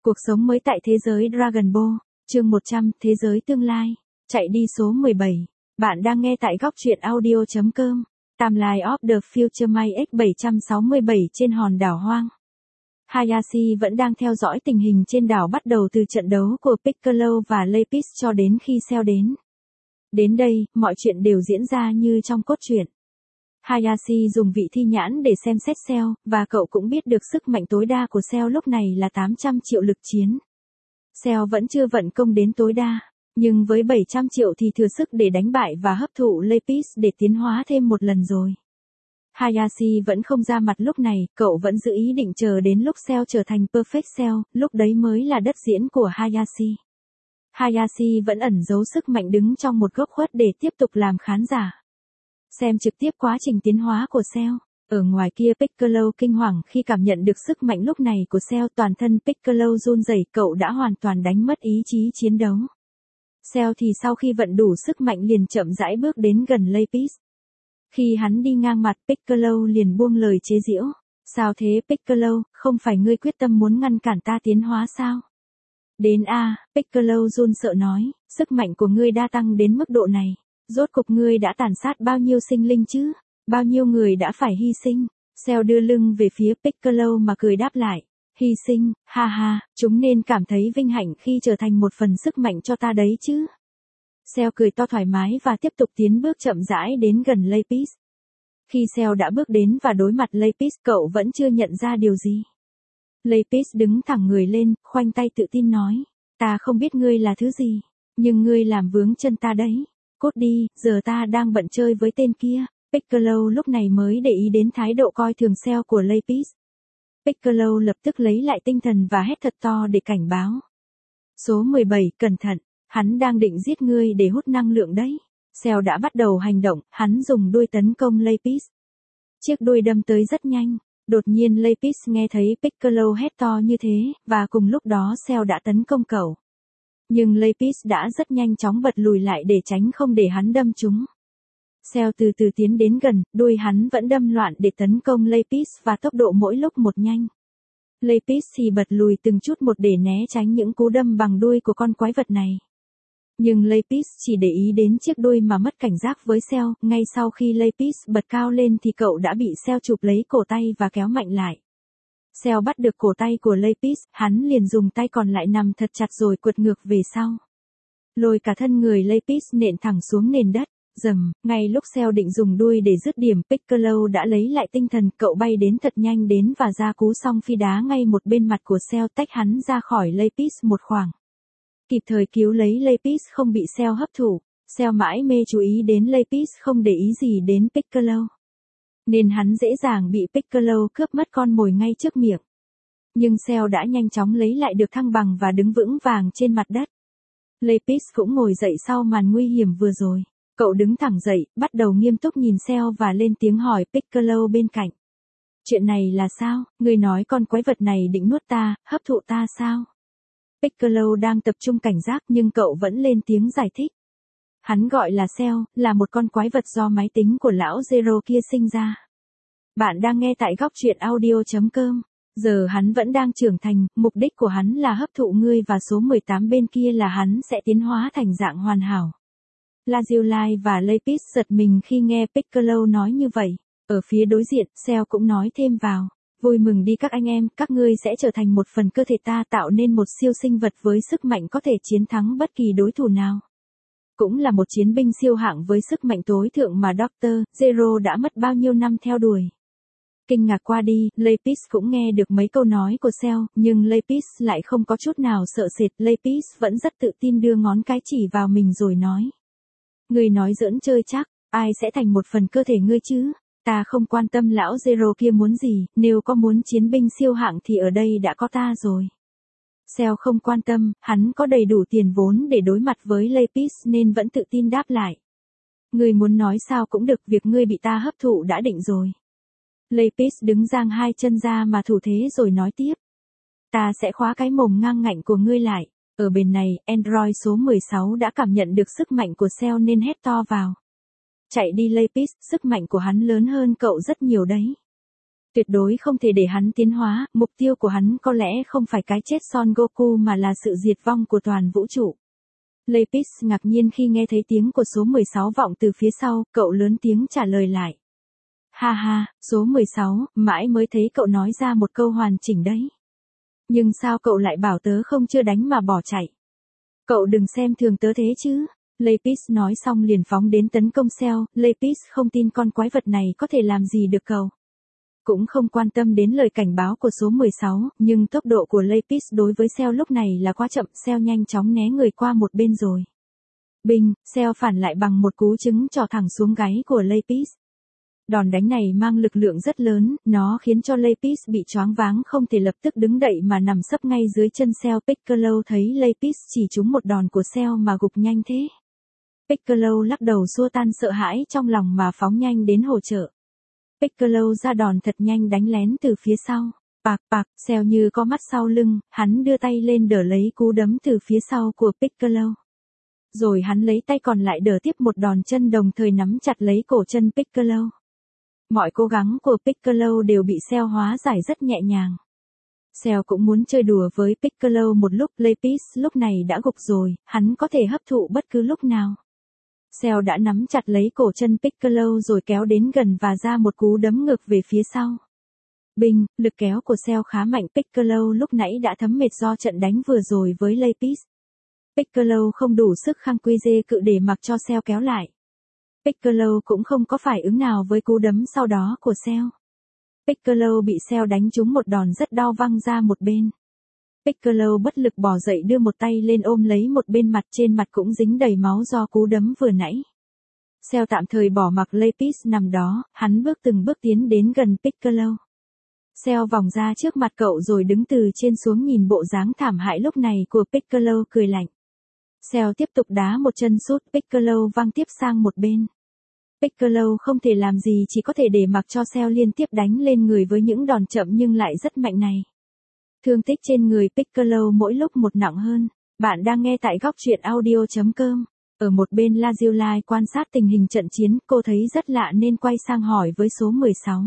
Cuộc sống mới tại thế giới Dragon Ball, chương 100, thế giới tương lai. Chạy đi số 17. Bạn đang nghe tại góc truyện audio.com. Timeline of the Future May X767 trên hòn đảo hoang. Hayashi vẫn đang theo dõi tình hình trên đảo bắt đầu từ trận đấu của Piccolo và Lapis cho đến khi Cell đến. Đến đây, mọi chuyện đều diễn ra như trong cốt truyện. Hayashi dùng vị thi nhãn để xem xét Cell, và cậu cũng biết được sức mạnh tối đa của Cell lúc này là 800 triệu lực chiến. Cell vẫn chưa vận công đến tối đa, nhưng với 700 triệu thì thừa sức để đánh bại và hấp thụ Lapis để tiến hóa thêm một lần rồi. Hayashi vẫn không ra mặt lúc này, cậu vẫn giữ ý định chờ đến lúc Cell trở thành Perfect Cell, lúc đấy mới là đất diễn của Hayashi. Hayashi vẫn ẩn giấu sức mạnh đứng trong một góc khuất để tiếp tục làm khán giả. Xem trực tiếp quá trình tiến hóa của Cell. Ở ngoài kia Piccolo kinh hoàng khi cảm nhận được sức mạnh lúc này của Cell, toàn thân Piccolo run rẩy, cậu đã hoàn toàn đánh mất ý chí chiến đấu. Cell thì sau khi vận đủ sức mạnh liền chậm rãi bước đến gần Lapis. Khi hắn đi ngang mặt Piccolo liền buông lời chế giễu. Sao thế Piccolo, không phải ngươi quyết tâm muốn ngăn cản ta tiến hóa sao? Đến a, Piccolo run sợ nói, sức mạnh của ngươi đã tăng đến mức độ này. Rốt cục ngươi đã tàn sát bao nhiêu sinh linh chứ? Bao nhiêu người đã phải hy sinh? Cell đưa lưng về phía Piccolo mà cười đáp lại. Hy sinh, ha ha, chúng nên cảm thấy vinh hạnh khi trở thành một phần sức mạnh cho ta đấy chứ. Cell cười to thoải mái và tiếp tục tiến bước chậm rãi đến gần Lapis. Khi Cell đã bước đến và đối mặt Lapis, cậu vẫn chưa nhận ra điều gì. Lapis đứng thẳng người lên, khoanh tay tự tin nói. Ta không biết ngươi là thứ gì, nhưng ngươi làm vướng chân ta đấy. Cút đi, giờ ta đang bận chơi với tên kia. Piccolo lúc này mới để ý đến thái độ coi thường Cell của Lapis. Piccolo lập tức lấy lại tinh thần và hét thật to để cảnh báo. Số 17, cẩn thận, hắn đang định giết ngươi để hút năng lượng đấy. Cell đã bắt đầu hành động, hắn dùng đuôi tấn công Lapis. Chiếc đuôi đâm tới rất nhanh. Đột nhiên Lapis nghe thấy Piccolo hét to như thế, và cùng lúc đó Cell đã tấn công cậu. Nhưng Lapis đã rất nhanh chóng bật lùi lại để tránh không để hắn đâm trúng. Cell từ từ tiến đến gần, đuôi hắn vẫn đâm loạn để tấn công Lapis và tốc độ mỗi lúc một nhanh. Lapis thì bật lùi từng chút một để né tránh những cú đâm bằng đuôi của con quái vật này. Nhưng Lapis chỉ để ý đến chiếc đuôi mà mất cảnh giác với Cell, ngay sau khi Lapis bật cao lên thì cậu đã bị Cell chụp lấy cổ tay và kéo mạnh lại. Cell bắt được cổ tay của Lapis, hắn liền dùng tay còn lại nằm thật chặt rồi quật ngược về sau. Lôi cả thân người Lapis nện thẳng xuống nền đất. Rầm, ngay lúc Cell định dùng đuôi để dứt điểm, Piccolo đã lấy lại tinh thần, cậu bay đến thật nhanh đến và ra cú song phi đá ngay một bên mặt của Cell, tách hắn ra khỏi Lapis một khoảng. Kịp thời cứu lấy Lapis không bị Cell hấp thụ. Cell mãi mê chú ý đến Lapis không để ý gì đến Piccolo. Nên hắn dễ dàng bị Piccolo cướp mất con mồi ngay trước miệng. Nhưng Cell đã nhanh chóng lấy lại được thăng bằng và đứng vững vàng trên mặt đất. Lapis cũng ngồi dậy sau màn nguy hiểm vừa rồi. Cậu đứng thẳng dậy, bắt đầu nghiêm túc nhìn Cell và lên tiếng hỏi Piccolo bên cạnh. Chuyện này là sao? Ngươi nói con quái vật này định nuốt ta, hấp thụ ta sao? Piccolo đang tập trung cảnh giác nhưng cậu vẫn lên tiếng giải thích. Hắn gọi là Cell, là một con quái vật do máy tính của lão Zero kia sinh ra. Bạn đang nghe tại góc truyện audio.com. Giờ hắn vẫn đang trưởng thành, mục đích của hắn là hấp thụ ngươi và số 18 bên kia là hắn sẽ tiến hóa thành dạng hoàn hảo. Lazuli và Lapis giật mình khi nghe Piccolo nói như vậy. Ở phía đối diện, Cell cũng nói thêm vào. Vui mừng đi các anh em, các ngươi sẽ trở thành một phần cơ thể ta, tạo nên một siêu sinh vật với sức mạnh có thể chiến thắng bất kỳ đối thủ nào. Cũng là một chiến binh siêu hạng với sức mạnh tối thượng mà Dr. Zero đã mất bao nhiêu năm theo đuổi. Kinh ngạc qua đi, Lapis cũng nghe được mấy câu nói của Cell, nhưng Lapis lại không có chút nào sợ sệt. Lapis vẫn rất tự tin đưa ngón cái chỉ vào mình rồi nói. Ngươi nói giỡn chơi chắc, ai sẽ thành một phần cơ thể ngươi chứ? Ta không quan tâm lão Zero kia muốn gì, nếu có muốn chiến binh siêu hạng thì ở đây đã có ta rồi. Cell không quan tâm, hắn có đầy đủ tiền vốn để đối mặt với Lapis nên vẫn tự tin đáp lại. Ngươi muốn nói sao cũng được, việc ngươi bị ta hấp thụ đã định rồi. Lapis đứng giang hai chân ra mà thủ thế rồi nói tiếp. Ta sẽ khóa cái mồm ngang ngạnh của ngươi lại. Ở bên này, Android số 16 đã cảm nhận được sức mạnh của Cell nên hét to vào. Chạy đi Lapis, sức mạnh của hắn lớn hơn cậu rất nhiều đấy. Tuyệt đối không thể để hắn tiến hóa, mục tiêu của hắn có lẽ không phải cái chết Son Goku mà là sự diệt vong của toàn vũ trụ. Lapis ngạc nhiên khi nghe thấy tiếng của số 16 vọng từ phía sau, cậu lớn tiếng trả lời lại. Ha ha, số 16, mãi mới thấy cậu nói ra một câu hoàn chỉnh đấy. Nhưng sao cậu lại bảo tớ không chưa đánh mà bỏ chạy? Cậu đừng xem thường tớ thế chứ. Lapis nói xong liền phóng đến tấn công Cell, Lapis không tin con quái vật này có thể làm gì được cậu. Cũng không quan tâm đến lời cảnh báo của số 16, nhưng tốc độ của Lapis đối với Cell lúc này là quá chậm, Cell nhanh chóng né người qua một bên rồi. Binh, Cell phản lại bằng một cú trứng trỏ thẳng xuống gáy của Lapis. Đòn đánh này mang lực lượng rất lớn, nó khiến cho Lapis bị choáng váng không thể lập tức đứng dậy mà nằm sấp ngay dưới chân Cell. Piccolo thấy Lapis chỉ trúng một đòn của Cell mà gục nhanh thế. Piccolo lắc đầu xua tan sợ hãi trong lòng mà phóng nhanh đến hỗ trợ. Piccolo ra đòn thật nhanh đánh lén từ phía sau. Bạc bạc, Cell như có mắt sau lưng, hắn đưa tay lên đỡ lấy cú đấm từ phía sau của Piccolo. Rồi hắn lấy tay còn lại đỡ tiếp một đòn chân đồng thời nắm chặt lấy cổ chân Piccolo. Mọi cố gắng của Piccolo đều bị Cell hóa giải rất nhẹ nhàng. Cell cũng muốn chơi đùa với Piccolo một lúc, Lapis lúc này đã gục rồi, hắn có thể hấp thụ bất cứ lúc nào. Cell đã nắm chặt lấy cổ chân Piccolo rồi kéo đến gần và ra một cú đấm ngược về phía sau. Binh, lực kéo của Cell khá mạnh, Piccolo lúc nãy đã thấm mệt do trận đánh vừa rồi với Lapis. Piccolo không đủ sức khăng quy dê cự để mặc cho Cell kéo lại. Piccolo cũng không có phản ứng nào với cú đấm sau đó của Cell. Piccolo bị Cell đánh trúng một đòn rất đau văng ra một bên. Piccolo bất lực bò dậy đưa một tay lên ôm lấy một bên mặt, trên mặt cũng dính đầy máu do cú đấm vừa nãy. Cell tạm thời bỏ mặc Lapis nằm đó, hắn bước từng bước tiến đến gần Piccolo. Cell vòng ra trước mặt cậu rồi đứng từ trên xuống nhìn bộ dáng thảm hại lúc này của Piccolo cười lạnh. Cell tiếp tục đá một chân sút, Piccolo văng tiếp sang một bên. Piccolo không thể làm gì, chỉ có thể để mặc cho Cell liên tiếp đánh lên người với những đòn chậm nhưng lại rất mạnh này. Thương tích trên người Piccolo mỗi lúc một nặng hơn. Bạn đang nghe tại góc truyện audio.com. Ở một bên Lazuli quan sát tình hình trận chiến, cô thấy rất lạ nên quay sang hỏi với số 16.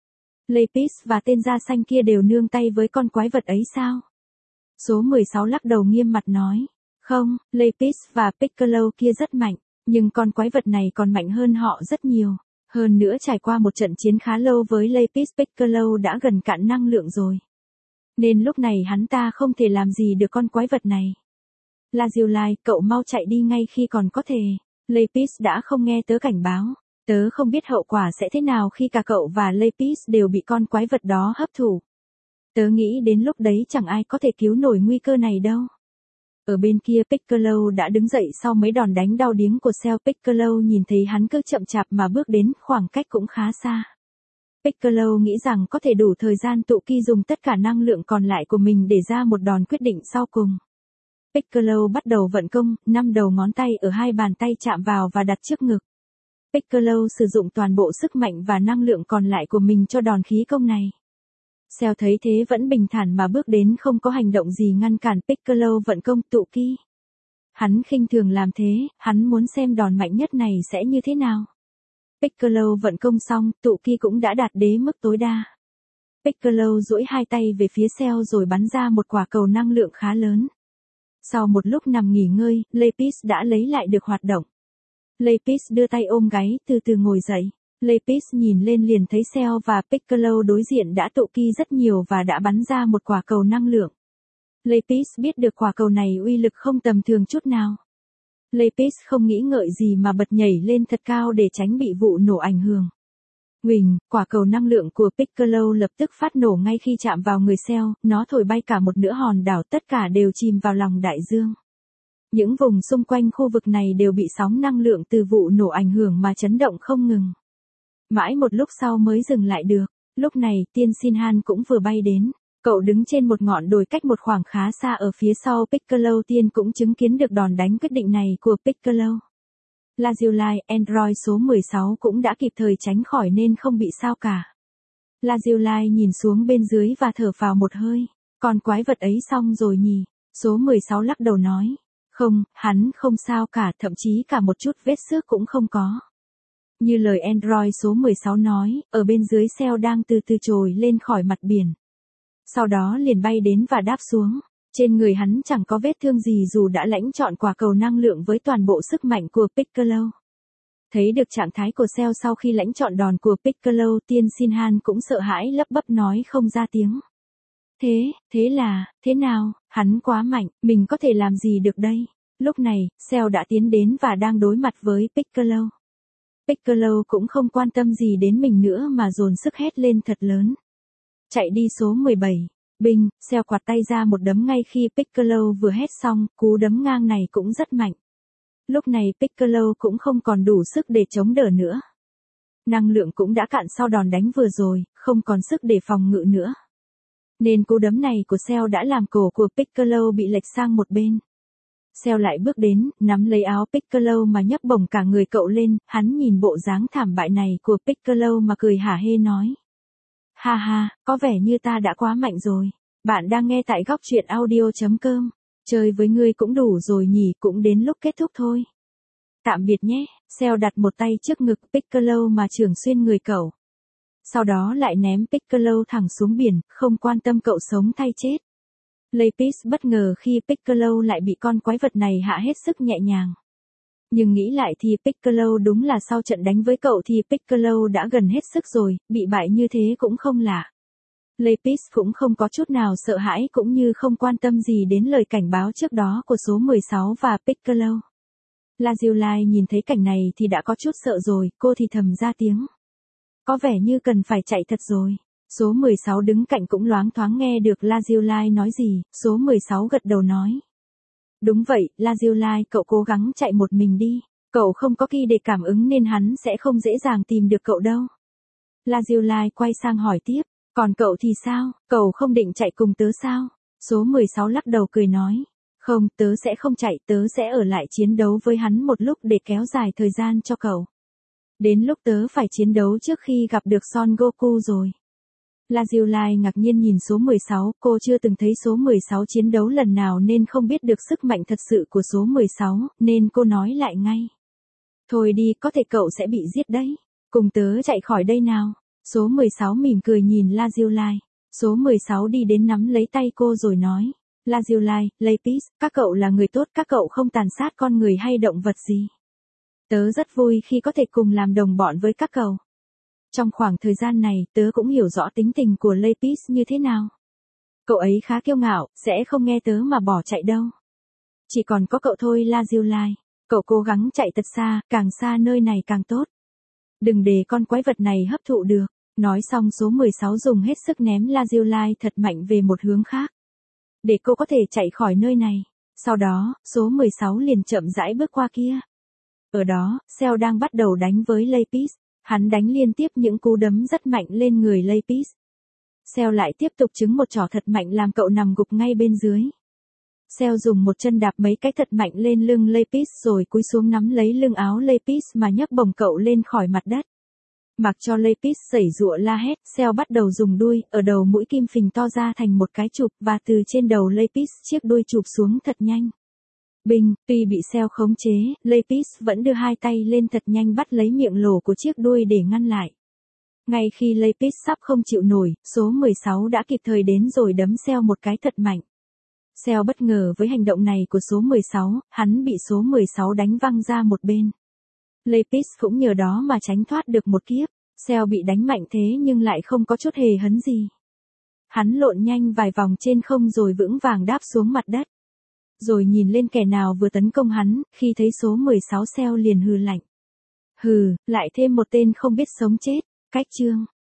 Lapis và tên da xanh kia đều nương tay với con quái vật ấy sao? Số 16 lắc đầu nghiêm mặt nói. Không, Lapis và Piccolo kia rất mạnh, nhưng con quái vật này còn mạnh hơn họ rất nhiều. Hơn nữa trải qua một trận chiến khá lâu với Lapis, Piccolo đã gần cạn năng lượng rồi. Nên lúc này hắn ta không thể làm gì được con quái vật này. Lazuli, cậu mau chạy đi ngay khi còn có thể. Lapis đã không nghe tớ cảnh báo. Tớ không biết hậu quả sẽ thế nào khi cả cậu và Lapis đều bị con quái vật đó hấp thụ. Tớ nghĩ đến lúc đấy chẳng ai có thể cứu nổi nguy cơ này đâu. Ở bên kia Piccolo đã đứng dậy sau mấy đòn đánh đau điếng của Cell. Piccolo nhìn thấy hắn cứ chậm chạp mà bước đến, khoảng cách cũng khá xa. Piccolo nghĩ rằng có thể đủ thời gian tụ ki dùng tất cả năng lượng còn lại của mình để ra một đòn quyết định sau cùng. Piccolo bắt đầu vận công, 5 đầu ngón tay ở hai bàn tay chạm vào và đặt trước ngực. Piccolo sử dụng toàn bộ sức mạnh và năng lượng còn lại của mình cho đòn khí công này. Cell thấy thế vẫn bình thản mà bước đến, không có hành động gì ngăn cản Piccolo vận công tụ ki. Hắn khinh thường làm thế, hắn muốn xem đòn mạnh nhất này sẽ như thế nào. Piccolo vận công xong, tụ ki cũng đã đạt đến mức tối đa. Piccolo duỗi hai tay về phía Cell rồi bắn ra một quả cầu năng lượng khá lớn. Sau một lúc nằm nghỉ ngơi, Lapis đã lấy lại được hoạt động. Lapis đưa tay ôm gáy, từ từ ngồi dậy. Lapis nhìn lên liền thấy Cell và Piccolo đối diện đã tụ ki rất nhiều và đã bắn ra một quả cầu năng lượng. Lapis biết được quả cầu này uy lực không tầm thường chút nào. Lapis không nghĩ ngợi gì mà bật nhảy lên thật cao để tránh bị vụ nổ ảnh hưởng. Huỳnh, quả cầu năng lượng của Piccolo lập tức phát nổ ngay khi chạm vào người Cell, nó thổi bay cả một nửa hòn đảo, tất cả đều chìm vào lòng đại dương. Những vùng xung quanh khu vực này đều bị sóng năng lượng từ vụ nổ ảnh hưởng mà chấn động không ngừng. Mãi một lúc sau mới dừng lại được. Lúc này, Tiên Xin Han cũng vừa bay đến. Cậu đứng trên một ngọn đồi cách một khoảng khá xa ở phía sau Piccolo. Tiên cũng chứng kiến được đòn đánh quyết định này của Piccolo. Lazuli, Android số 16 cũng đã kịp thời tránh khỏi nên không bị sao cả. Lazuli nhìn xuống bên dưới và thở phào một hơi. Con quái vật ấy xong rồi nhỉ? Số 16 lắc đầu nói. Không, hắn không sao cả, thậm chí cả một chút vết xước cũng không có. Như lời Android số 16 nói, ở bên dưới Cell đang từ từ trồi lên khỏi mặt biển. Sau đó liền bay đến và đáp xuống. Trên người hắn chẳng có vết thương gì dù đã lãnh trọn quả cầu năng lượng với toàn bộ sức mạnh của Piccolo. Thấy được trạng thái của Cell sau khi lãnh trọn đòn của Piccolo, Tiên Shinhan cũng sợ hãi lắp bắp nói không ra tiếng. Thế nào, hắn quá mạnh, mình có thể làm gì được đây? Lúc này, Cell đã tiến đến và đang đối mặt với Piccolo. Piccolo cũng không quan tâm gì đến mình nữa mà dồn sức hét lên thật lớn. Chạy đi số 17. Binh, Cell quạt tay ra một đấm ngay khi Piccolo vừa hét xong, cú đấm ngang này cũng rất mạnh. Lúc này Piccolo cũng không còn đủ sức để chống đỡ nữa. Năng lượng cũng đã cạn sau đòn đánh vừa rồi, không còn sức để phòng ngự nữa. Nên cú đấm này của Cell đã làm cổ của Piccolo bị lệch sang một bên. Cell lại bước đến, nắm lấy áo Piccolo mà nhấc bổng cả người cậu lên, hắn nhìn bộ dáng thảm bại này của Piccolo mà cười hả hê nói. Ha ha, có vẻ như ta đã quá mạnh rồi. Bạn đang nghe tại góc truyện audio.com. Chơi với ngươi cũng đủ rồi nhỉ, cũng đến lúc kết thúc thôi. Tạm biệt nhé. Cell đặt một tay trước ngực Piccolo mà chưởng xuyên người cậu. Sau đó lại ném Piccolo thẳng xuống biển, không quan tâm cậu sống hay chết. Lapis bất ngờ khi Piccolo lại bị con quái vật này hạ hết sức nhẹ nhàng. Nhưng nghĩ lại thì Piccolo đúng là sau trận đánh với cậu thì Piccolo đã gần hết sức rồi, bị bại như thế cũng không lạ. Lapis cũng không có chút nào sợ hãi cũng như không quan tâm gì đến lời cảnh báo trước đó của số 16 và Piccolo. Lazuli nhìn thấy cảnh này thì đã có chút sợ rồi, cô thì thầm ra tiếng. Có vẻ như cần phải chạy thật rồi. Số 16 đứng cạnh cũng loáng thoáng nghe được Lazuli nói gì, số 16 gật đầu nói. Đúng vậy, Lazuli, cậu cố gắng chạy một mình đi. Cậu không có ki để cảm ứng nên hắn sẽ không dễ dàng tìm được cậu đâu. Lazuli quay sang hỏi tiếp. Còn cậu thì sao, cậu không định chạy cùng tớ sao? Số 16 lắc đầu cười nói. Không, tớ sẽ không chạy, tớ sẽ ở lại chiến đấu với hắn một lúc để kéo dài thời gian cho cậu. Đến lúc tớ phải chiến đấu trước khi gặp được Son Goku rồi. Lazuli ngạc nhiên nhìn số 16, cô chưa từng thấy số 16 chiến đấu lần nào nên không biết được sức mạnh thật sự của số 16, nên cô nói lại ngay. Thôi đi, có thể cậu sẽ bị giết đấy. Cùng tớ chạy khỏi đây nào. Số 16 mỉm cười nhìn Lazuli. Số 16 đi đến nắm lấy tay cô rồi nói. Lazuli, Lapis, các cậu là người tốt, các cậu không tàn sát con người hay động vật gì. Tớ rất vui khi có thể cùng làm đồng bọn với các cậu. Trong khoảng thời gian này, tớ cũng hiểu rõ tính tình của Lapis như thế nào. Cậu ấy khá kiêu ngạo, sẽ không nghe tớ mà bỏ chạy đâu. Chỉ còn có cậu thôi Lazuli. Cậu cố gắng chạy thật xa, càng xa nơi này càng tốt. Đừng để con quái vật này hấp thụ được. Nói xong số 16 dùng hết sức ném Lazuli thật mạnh về một hướng khác. Để cô có thể chạy khỏi nơi này. Sau đó, số 16 liền chậm rãi bước qua kia. Ở đó, Cell đang bắt đầu đánh với Lapis. Hắn đánh liên tiếp những cú đấm rất mạnh lên người Lapis. Cell lại tiếp tục trứng một chỏ thật mạnh làm cậu nằm gục ngay bên dưới. Cell dùng một chân đạp mấy cái thật mạnh lên lưng Lapis rồi cúi xuống nắm lấy lưng áo Lapis mà nhấc bổng cậu lên khỏi mặt đất. Mặc cho Lapis giãy giụa la hét, Cell bắt đầu dùng đuôi, ở đầu mũi kim phình to ra thành một cái chụp và từ trên đầu Lapis chiếc đuôi chụp xuống thật nhanh. Binh, tuy bị Cell khống chế, Lapis vẫn đưa hai tay lên thật nhanh bắt lấy miệng lỗ của chiếc đuôi để ngăn lại. Ngay khi Lapis sắp không chịu nổi, số 16 đã kịp thời đến rồi đấm Cell một cái thật mạnh. Cell bất ngờ với hành động này của số 16, hắn bị số 16 đánh văng ra một bên. Lapis cũng nhờ đó mà tránh thoát được một kiếp. Cell bị đánh mạnh thế nhưng lại không có chút hề hấn gì. Hắn lộn nhanh vài vòng trên không rồi vững vàng đáp xuống mặt đất. Rồi nhìn lên kẻ nào vừa tấn công hắn, khi thấy số 16 Cell liền hừ lạnh. Hừ, lại thêm một tên không biết sống chết. Cách chương.